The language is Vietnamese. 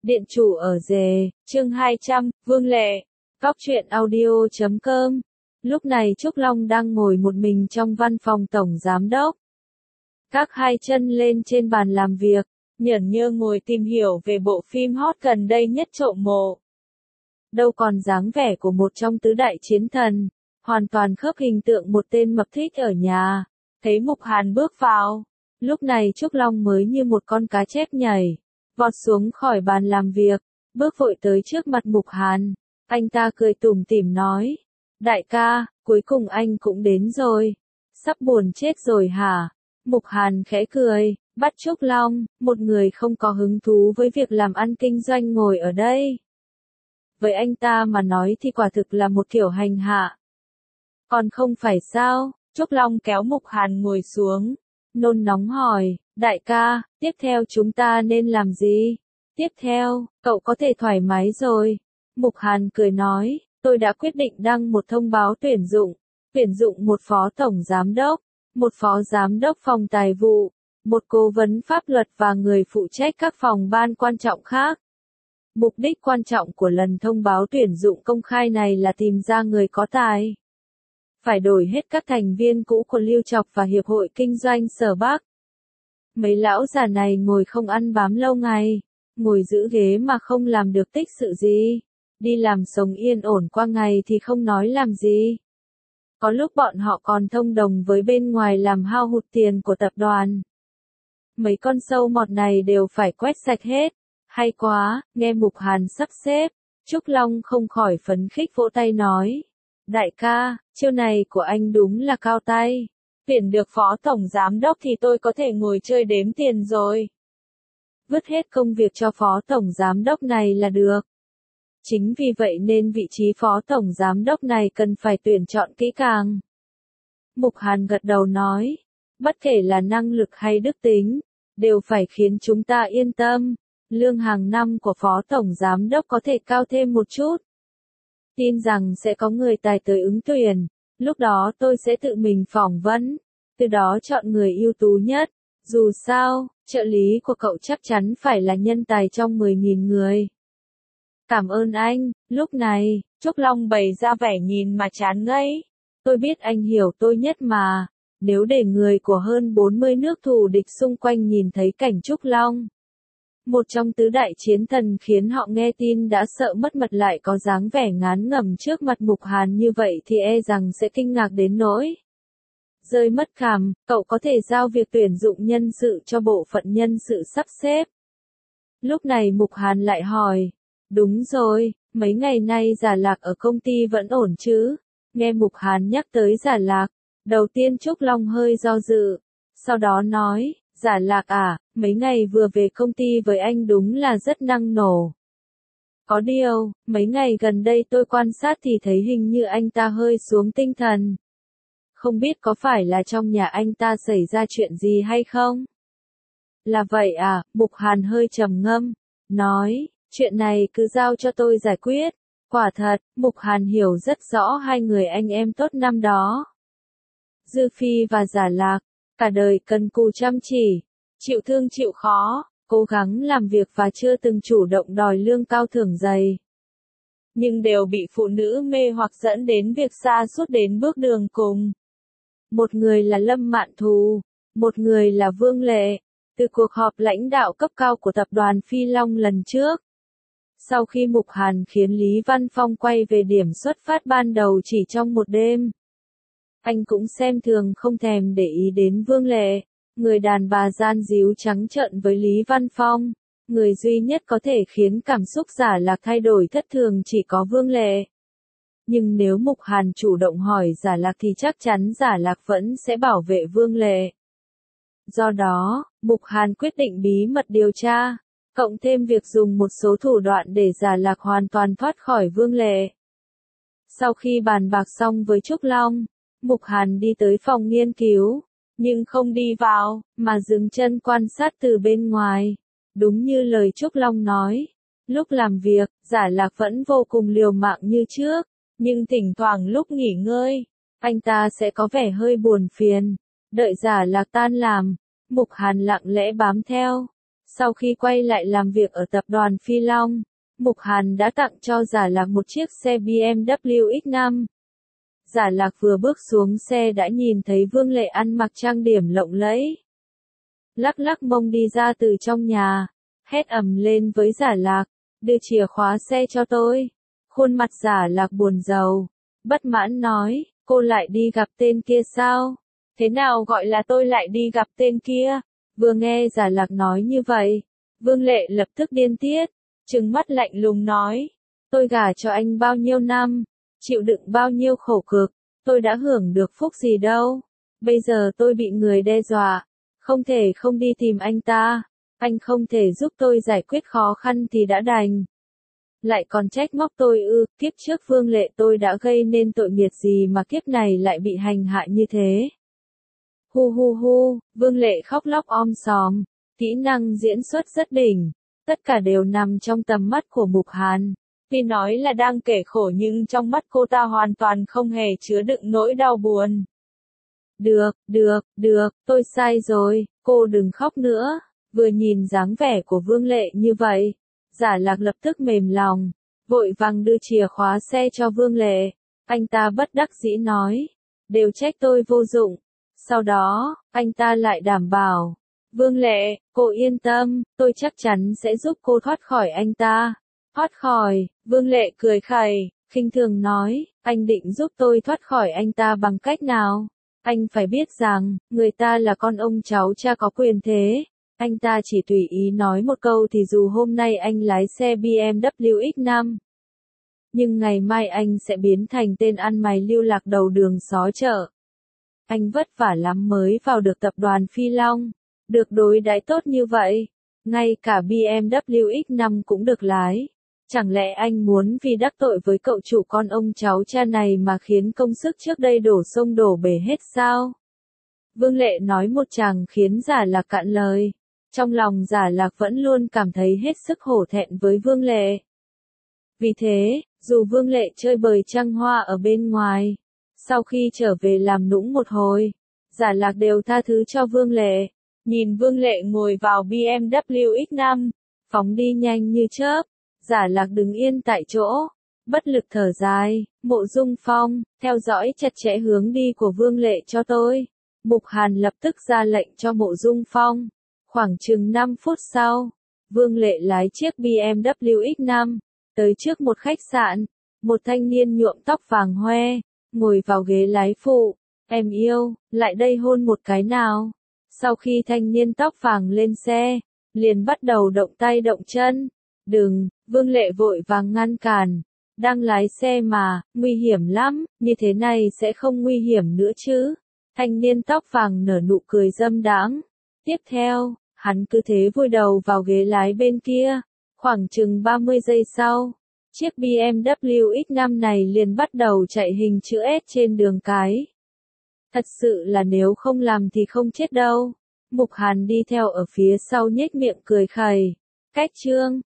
Điện chủ ở rề, chương 200, Vương Lệ, Góc truyện audio.com. Lúc này Trúc Long đang ngồi một mình trong văn phòng tổng giám đốc. Các hai chân lên trên bàn làm việc, nhởn nhơ ngồi tìm hiểu về bộ phim hot gần đây nhất Trộm mộ. Đâu còn dáng vẻ của một trong tứ đại chiến thần, hoàn toàn khớp hình tượng một tên mập thích ở nhà. Thấy Mục Hàn bước vào, lúc này Trúc Long mới như một con cá chép nhảy, vọt xuống khỏi bàn làm việc, bước vội tới trước mặt Mục Hàn. Anh ta cười tủm tỉm nói, đại ca, cuối cùng anh cũng đến rồi. Sắp buồn chết rồi hả? Mục Hàn khẽ cười, bắt Trúc Long, một người không có hứng thú với việc làm ăn kinh doanh ngồi ở đây. Với anh ta mà nói thì quả thực là một kiểu hành hạ. Còn không phải sao? Trúc Long kéo Mục Hàn ngồi xuống, nôn nóng hỏi, đại ca, tiếp theo chúng ta nên làm gì? Tiếp theo, cậu có thể thoải mái rồi. Mục Hàn cười nói, tôi đã quyết định đăng một thông báo tuyển dụng một phó tổng giám đốc, một phó giám đốc phòng tài vụ, một cố vấn pháp luật và người phụ trách các phòng ban quan trọng khác. Mục đích quan trọng của lần thông báo tuyển dụng công khai này là tìm ra người có tài. Phải đổi hết các thành viên cũ của Lưu Chọc và Hiệp hội Kinh doanh Sở Bắc. Mấy lão già này ngồi không ăn bám lâu ngày, ngồi giữ ghế mà không làm được tích sự gì. Đi làm sống yên ổn qua ngày thì không nói làm gì. Có lúc bọn họ còn thông đồng với bên ngoài làm hao hụt tiền của tập đoàn. Mấy con sâu mọt này đều phải quét sạch hết. Hay quá, nghe Mục Hàn sắp xếp. Trúc Long không khỏi phấn khích vỗ tay nói. Đại ca, chiêu này của anh đúng là cao tay. Tuyển được phó tổng giám đốc thì tôi có thể ngồi chơi đếm tiền rồi. Vứt hết công việc cho phó tổng giám đốc này là được. Chính vì vậy nên vị trí phó tổng giám đốc này cần phải tuyển chọn kỹ càng. Mục Hàn gật đầu nói, bất kể là năng lực hay đức tính, đều phải khiến chúng ta yên tâm. Lương hàng năm của phó tổng giám đốc có thể cao thêm một chút. Tin rằng sẽ có người tài tới ứng tuyển, lúc đó tôi sẽ tự mình phỏng vấn, từ đó chọn người ưu tú nhất. Dù sao, trợ lý của cậu chắc chắn phải là nhân tài trong 10.000 người. Cảm ơn anh. Lúc này, Trúc Long bày ra vẻ nhìn mà chán ngấy. Tôi biết anh hiểu tôi nhất mà. Nếu để người của hơn 40 nước thù địch xung quanh nhìn thấy cảnh Trúc Long, một trong tứ đại chiến thần, khiến họ nghe tin đã sợ mất mật lại có dáng vẻ ngán ngẩm trước mặt Mục Hàn như vậy thì e rằng sẽ kinh ngạc đến nỗi rơi mất cảm. Cậu có thể giao việc tuyển dụng nhân sự cho bộ phận nhân sự sắp xếp. Lúc này Mục Hàn lại hỏi, đúng rồi, mấy ngày nay Giả Lạc ở công ty vẫn ổn chứ? Nghe Mục Hàn nhắc tới Giả Lạc, đầu tiên Trúc Long hơi do dự, sau đó nói, Giả Lạc à, mấy ngày vừa về công ty với anh đúng là rất năng nổ. Có điều, mấy ngày gần đây tôi quan sát thì thấy hình như anh ta hơi xuống tinh thần. Không biết có phải là trong nhà anh ta xảy ra chuyện gì hay không? Là vậy à? Mục Hàn hơi trầm ngâm, nói, chuyện này cứ giao cho tôi giải quyết. Quả thật, Mục Hàn hiểu rất rõ hai người anh em tốt năm đó. Dư Phi và Giả Lạc, cả đời cần cù chăm chỉ, chịu thương chịu khó, cố gắng làm việc và chưa từng chủ động đòi lương cao thưởng dày. Nhưng đều bị phụ nữ mê hoặc dẫn đến việc sa sút đến bước đường cùng. Một người là Lâm Mạn Thù, một người là Vương Lệ. Từ cuộc họp lãnh đạo cấp cao của tập đoàn Phi Long lần trước, sau khi Mục Hàn khiến Lý Văn Phong quay về điểm xuất phát ban đầu chỉ trong một đêm, anh cũng xem thường không thèm để ý đến Vương Lệ, người đàn bà gian díu trắng trợn với Lý Văn Phong. Người duy nhất có thể khiến cảm xúc Giả Lạc thay đổi thất thường chỉ có Vương Lệ. Nhưng nếu Mục Hàn chủ động hỏi Giả Lạc thì chắc chắn Giả Lạc vẫn sẽ bảo vệ Vương Lệ. Do đó, Mục Hàn quyết định bí mật điều tra, cộng thêm việc dùng một số thủ đoạn để Giả Lạc hoàn toàn thoát khỏi Vương Lệ. Sau khi bàn bạc xong với Trúc Long, Mục Hàn đi tới phòng nghiên cứu, nhưng không đi vào, mà dừng chân quan sát từ bên ngoài. Đúng như lời Trúc Long nói, lúc làm việc, Giả Lạc vẫn vô cùng liều mạng như trước, nhưng thỉnh thoảng lúc nghỉ ngơi, anh ta sẽ có vẻ hơi buồn phiền. Đợi Giả Lạc tan làm, Mục Hàn lặng lẽ bám theo, Sau khi quay lại làm việc ở tập đoàn Phi Long, Mục Hàn đã tặng cho Giả Lạc một chiếc xe BMW X5. Giả Lạc vừa bước xuống xe đã nhìn thấy Vương Lệ ăn mặc trang điểm lộng lẫy. Lắc lắc mông đi ra từ trong nhà, hét ầm lên với Giả Lạc, đưa chìa khóa xe cho tôi. Khuôn mặt Giả Lạc buồn rầu, bất mãn nói, cô lại đi gặp tên kia sao? Thế nào gọi là tôi lại đi gặp tên kia? Vừa nghe Giả Lạc nói như vậy, Vương Lệ lập tức điên tiết, trừng mắt lạnh lùng nói, tôi gả cho anh bao nhiêu năm, chịu đựng bao nhiêu khổ cực, tôi đã hưởng được phúc gì đâu. Bây giờ tôi bị người đe dọa, không thể không đi tìm anh ta, anh không thể giúp tôi giải quyết khó khăn thì đã đành. Lại còn trách móc tôi ư? Kiếp trước Vương Lệ tôi đã gây nên tội nghiệp gì mà kiếp này lại bị hành hạ như thế? Hu hu hu, Vương Lệ khóc lóc om sòm, kỹ năng diễn xuất rất đỉnh, tất cả đều nằm trong tầm mắt của Mục Hàn. Tuy nói là đang kể khổ nhưng trong mắt cô ta hoàn toàn không hề chứa đựng nỗi đau buồn. Được, tôi sai rồi, cô đừng khóc nữa. Vừa nhìn dáng vẻ của Vương Lệ như vậy, Giả Lạc lập tức mềm lòng, vội vàng đưa chìa khóa xe cho Vương Lệ. Anh ta bất đắc dĩ nói, đều trách tôi vô dụng. Sau đó, anh ta lại đảm bảo, Vương Lệ, cô yên tâm, tôi chắc chắn sẽ giúp cô thoát khỏi anh ta. Thoát khỏi? Vương Lệ cười khẩy, khinh thường nói, anh định giúp tôi thoát khỏi anh ta bằng cách nào? Anh phải biết rằng, người ta là con ông cháu cha có quyền thế. Anh ta chỉ tùy ý nói một câu thì dù hôm nay anh lái xe BMW X5, nhưng ngày mai anh sẽ biến thành tên ăn mày lưu lạc đầu đường xó chợ. Anh vất vả lắm mới vào được tập đoàn Phi Long, được đối đãi tốt như vậy, ngay cả BMW X5 cũng được lái. Chẳng lẽ anh muốn vì đắc tội với cậu chủ con ông cháu cha này mà khiến công sức trước đây đổ sông đổ bể hết sao? Vương Lệ nói một chàng khiến Giả Lạc cạn lời. Trong lòng Giả Lạc vẫn luôn cảm thấy hết sức hổ thẹn với Vương Lệ. Vì thế, dù Vương Lệ chơi bời trăng hoa ở bên ngoài, sau khi trở về làm nũng một hồi, Giả Lạc đều tha thứ cho Vương Lệ. Nhìn Vương Lệ ngồi vào BMW X5, phóng đi nhanh như chớp, Giả Lạc đứng yên tại chỗ, bất lực thở dài. Mộ Dung Phong, theo dõi chặt chẽ hướng đi của Vương Lệ cho tôi. Mục Hàn lập tức ra lệnh cho Mộ Dung Phong. Khoảng chừng 5 phút sau, Vương Lệ lái chiếc BMW X5, tới trước một khách sạn. Một thanh niên nhuộm tóc vàng hoe, ngồi vào ghế lái phụ. Em yêu, lại đây hôn một cái nào. Sau khi thanh niên tóc vàng lên xe, liền bắt đầu động tay động chân. Đừng, Vương Lệ vội vàng ngăn cản. Đang lái xe mà, nguy hiểm lắm, như thế này sẽ không nguy hiểm nữa chứ. Thanh niên tóc vàng nở nụ cười dâm đãng. Tiếp theo, hắn cứ thế vùi đầu vào ghế lái bên kia. Khoảng chừng 30 giây sau, chiếc BMW X5 này liền bắt đầu chạy hình chữ S trên đường cái. Thật sự là nếu không làm thì không chết đâu. Mục Hàn đi theo ở phía sau nhếch miệng cười khẩy. Cách chương